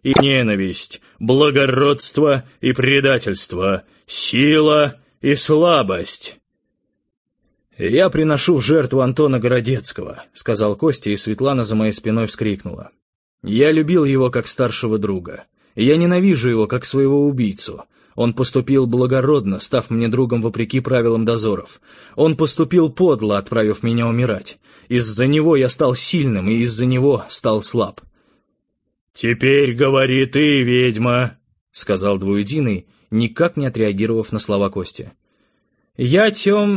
и ненависть, благородство и предательство, сила и слабость». «Я приношу в жертву Антона Городецкого», — сказал Костя, и Светлана за моей спиной вскрикнула. «Я любил его как старшего друга. Я ненавижу его как своего убийцу. Он поступил благородно, став мне другом вопреки правилам дозоров. Он поступил подло, отправив меня умирать. Из-за него я стал сильным, и из-за него стал слаб». «Теперь говори ты, ведьма», — сказал Двуединый, никак не отреагировав на слова Кости. «Я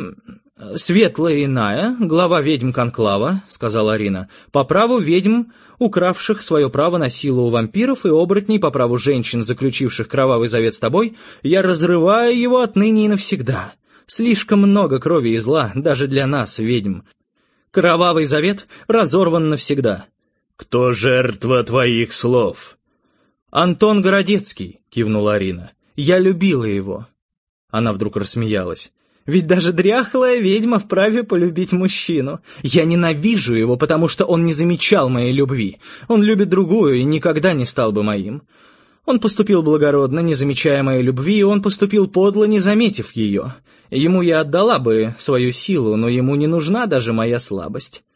Светлая Иная, глава ведьм Конклава», — сказала Арина, «по праву ведьм, укравших свое право на силу у вампиров и оборотней, по праву женщин, заключивших кровавый завет с тобой, я разрываю его отныне и навсегда. Слишком много крови и зла даже для нас, ведьм. Кровавый завет разорван навсегда». «Кто жертва твоих слов?» «Антон Городецкий», — кивнула Арина. «Я любила его». Она вдруг рассмеялась. «Ведь даже дряхлая ведьма вправе полюбить мужчину. Я ненавижу его, потому что он не замечал моей любви. Он любит другую и никогда не стал бы моим. Он поступил благородно, не замечая моей любви, и он поступил подло, не заметив ее. Ему я отдала бы свою силу, но ему не нужна даже моя слабость».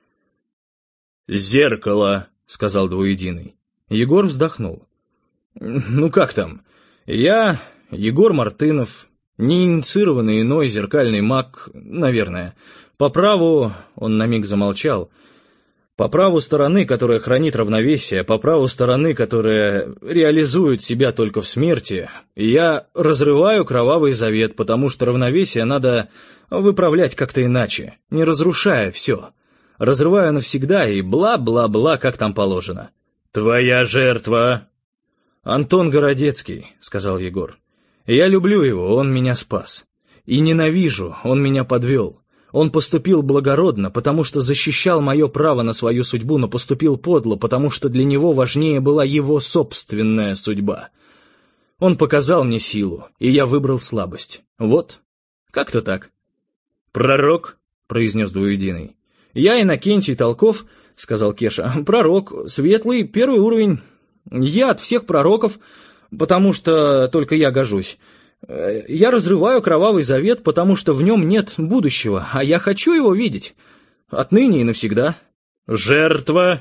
«Зеркало», — сказал Двуединый. Егор вздохнул. «Ну как там? Я, Егор Мартынов, неинициированный иной зеркальный маг, наверное. По праву...» — он на миг замолчал. «По праву стороны, которая хранит равновесие, по праву стороны, которая реализует себя только в смерти, я разрываю кровавый завет, потому что равновесие надо выправлять как-то иначе, не разрушая все. Разрываю навсегда и бла-бла-бла, как там положено». «Твоя жертва?» «Антон Городецкий», — сказал Егор. «Я люблю его, он меня спас. И ненавижу, он меня подвел. Он поступил благородно, потому что защищал мое право на свою судьбу, но поступил подло, потому что для него важнее была его собственная судьба. Он показал мне силу, и я выбрал слабость. Вот, как-то так». «Пророк?» — произнес Двуединый. «Я Иннокентий Толков», — сказал Кеша. «Пророк, светлый, первый уровень. Я от всех пророков, потому что только я гожусь. Я разрываю кровавый завет, потому что в нем нет будущего, а я хочу его видеть. Отныне и навсегда». «Жертва?»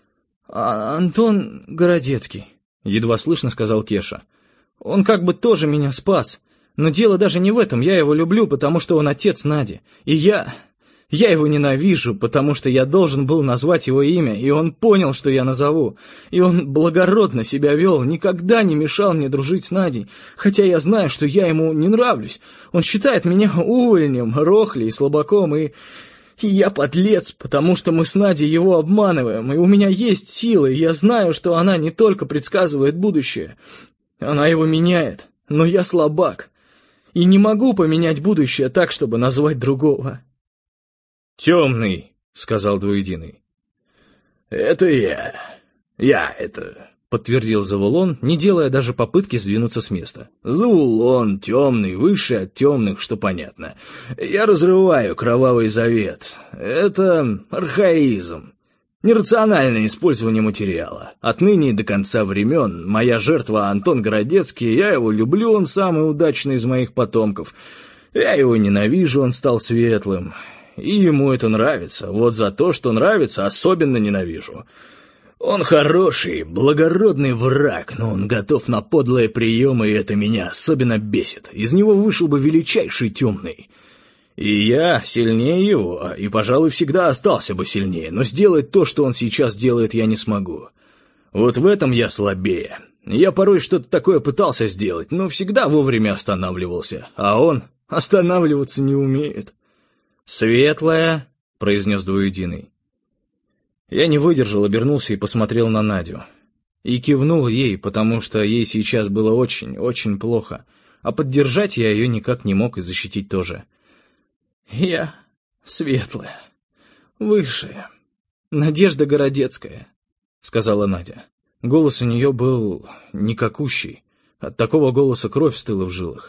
«Антон Городецкий», — едва слышно сказал Кеша. «Он как бы тоже меня спас. Но дело даже не в этом, я его люблю, потому что он отец Нади. И я его ненавижу, потому что я должен был назвать его имя, и он понял, что я назову. И он благородно себя вел, никогда не мешал мне дружить с Надей, хотя я знаю, что я ему не нравлюсь. Он считает меня увольнем, рохлей, слабаком, и я подлец, потому что мы с Надей его обманываем, и у меня есть силы, и я знаю, что она не только предсказывает будущее, она его меняет, но я слабак, и не могу поменять будущее так, чтобы назвать другого». «Темный», — сказал Двуединый. «Это я это», — подтвердил Завулон, не делая даже попытки сдвинуться с места. «Завулон, темный, высший от темных, что понятно. Я разрываю кровавый завет. Это архаизм, нерациональное использование материала. Отныне и до конца времен моя жертва Антон Городецкий, я его люблю, он самый удачный из моих потомков. Я его ненавижу, он стал светлым. И ему это нравится. Вот за то, что нравится, особенно ненавижу. Он хороший, благородный враг, но он готов на подлые приемы, и это меня особенно бесит. Из него вышел бы величайший темный. И я сильнее его, и, пожалуй, всегда остался бы сильнее, но сделать то, что он сейчас делает, я не смогу. Вот в этом я слабее. Я порой что-то такое пытался сделать, но всегда вовремя останавливался, а он останавливаться не умеет». «Светлая», — произнес Двуединый. Я не выдержал, обернулся и посмотрел на Надю. И кивнул ей, потому что ей сейчас было очень, очень плохо, а поддержать я ее никак не мог и защитить тоже. «Я светлая, высшая, Надежда Городецкая», — сказала Надя. Голос у нее был никакущий, от такого голоса кровь стыла в жилах.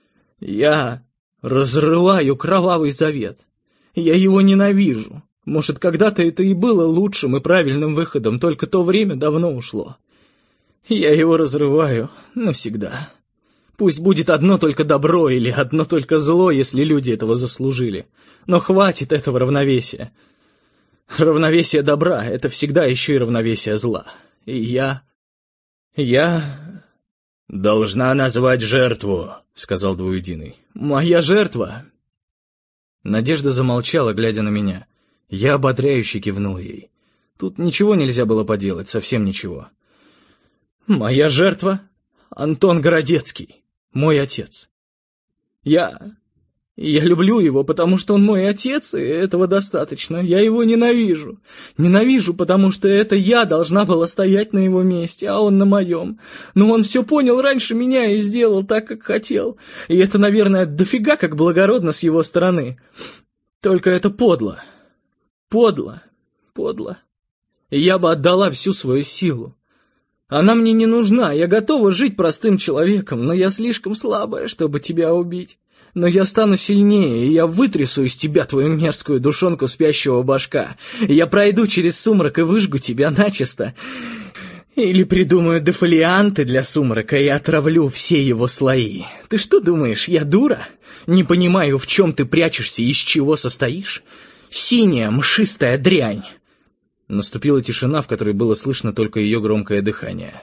«Я разрываю кровавый завет. Я его ненавижу. Может, когда-то это и было лучшим и правильным выходом, только то время давно ушло. Я его разрываю навсегда. Пусть будет одно только добро или одно только зло, если люди этого заслужили. Но хватит этого равновесия. Равновесие добра — это всегда еще и равновесие зла. И я... «Должна назвать жертву», — сказал Двуединый. «Моя жертва...» Надежда замолчала, глядя на меня. Я ободряюще кивнул ей. Тут ничего нельзя было поделать, совсем ничего. «Моя жертва — Антон Городецкий, мой отец. Я люблю его, потому что он мой отец, и этого достаточно. Я его ненавижу. Ненавижу, потому что это я должна была стоять на его месте, а он на моем. Но он все понял раньше меня и сделал так, как хотел. И это, наверное, дофига как благородно с его стороны. Только это подло. Подло. И я бы отдала всю свою силу. Она мне не нужна, я готова жить простым человеком, но я слишком слабая, чтобы тебя убить. Но я стану сильнее, и я вытрясу из тебя твою мерзкую душонку спящего башка. Я пройду через сумрак и выжгу тебя начисто. Или придумаю дефолианты для сумрака и отравлю все его слои. Ты что думаешь, я дура? Не понимаю, в чем ты прячешься и из чего состоишь? Синяя мшистая дрянь. Наступила тишина, в которой было слышно только ее громкое дыхание.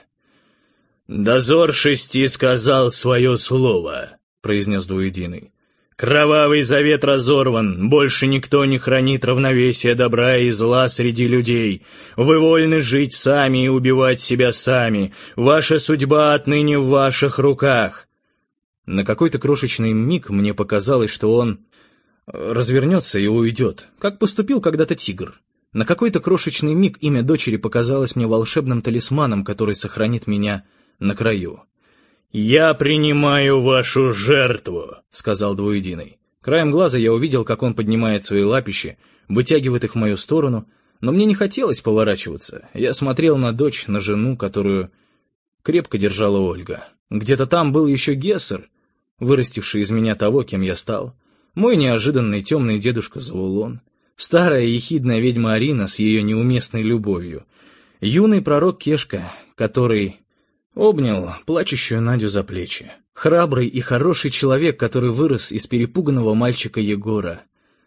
«Дозор 6 сказал свое слово», — произнес Двуединый. «Кровавый завет разорван, больше никто не хранит равновесие добра и зла среди людей. Вы вольны жить сами и убивать себя сами. Ваша судьба отныне в ваших руках». На какой-то крошечный миг мне показалось, что он развернется и уйдет, как поступил когда-то тигр. На какой-то крошечный миг имя дочери показалось мне волшебным талисманом, который сохранит меня на краю. «Я принимаю вашу жертву», — сказал Двуединый. Краем глаза я увидел, как он поднимает свои лапищи, вытягивает их в мою сторону, но мне не хотелось поворачиваться. Я смотрел на дочь, на жену, которую крепко держала Ольга. Где-то там был еще Гессер, вырастивший из меня того, кем я стал. Мой неожиданный темный дедушка Завулон. Старая ехидная ведьма Арина с ее неуместной любовью. Юный пророк Кешка, который обнял плачущую Надю за плечи. Храбрый и хороший человек, который вырос из перепуганного мальчика Егора.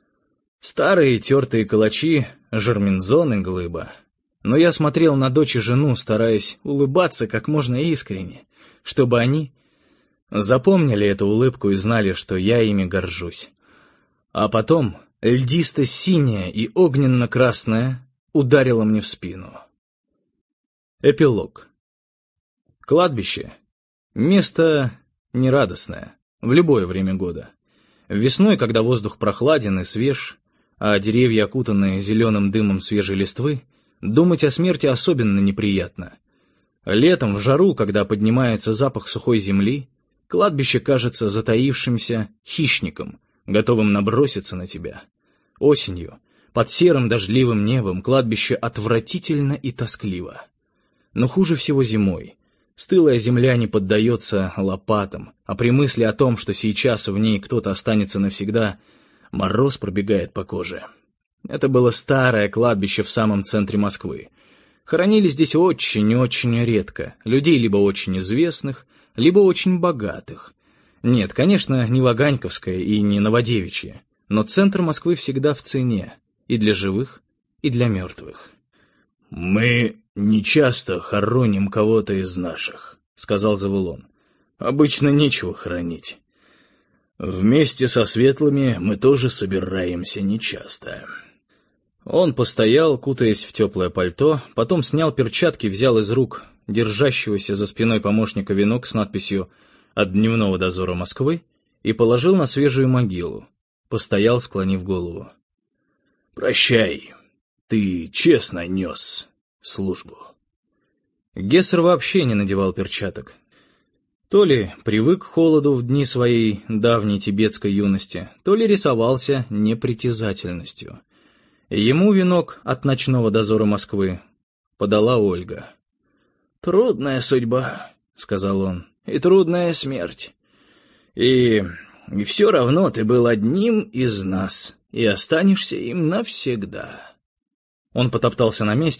Старые тертые калачи, Жермензон и Глыба. Но я смотрел на дочь и жену, стараясь улыбаться как можно искренне, чтобы они запомнили эту улыбку и знали, что я ими горжусь. А потом льдисто-синяя и огненно-красная ударила мне в спину. Эпилог. Кладбище — место нерадостное в любое время года. Весной, когда воздух прохладен и свеж, а деревья окутаны зеленым дымом свежей листвы, думать о смерти особенно неприятно. Летом, в жару, когда поднимается запах сухой земли, кладбище кажется затаившимся хищником, готовым наброситься на тебя. Осенью, под серым дождливым небом, кладбище отвратительно и тоскливо. Но хуже всего зимой. Стылая земля не поддается лопатам, а при мысли о том, что сейчас в ней кто-то останется навсегда, мороз пробегает по коже. Это было старое кладбище в самом центре Москвы. Хоронили здесь очень-очень редко, людей либо очень известных, либо очень богатых. Нет, конечно, не Ваганьковское и не Новодевичье, но центр Москвы всегда в цене, и для живых, и для мертвых. «Мы нечасто хороним кого-то из наших», — сказал Завулон. «Обычно нечего хоронить. Вместе со светлыми мы тоже собираемся нечасто». Он постоял, кутаясь в теплое пальто, потом снял перчатки, взял из рук держащегося за спиной помощника венок с надписью «От дневного дозора Москвы» и положил на свежую могилу. Постоял, склонив голову. «Прощай, ты честно нес службу». Гессер вообще не надевал перчаток. То ли привык к холоду в дни своей давней тибетской юности, то ли рисовался непритязательностью. Ему венок от ночного дозора Москвы подала Ольга. «Трудная судьба», — сказал он, — «и трудная смерть. И все равно ты был одним из нас, и останешься им навсегда». Он потоптался на месте,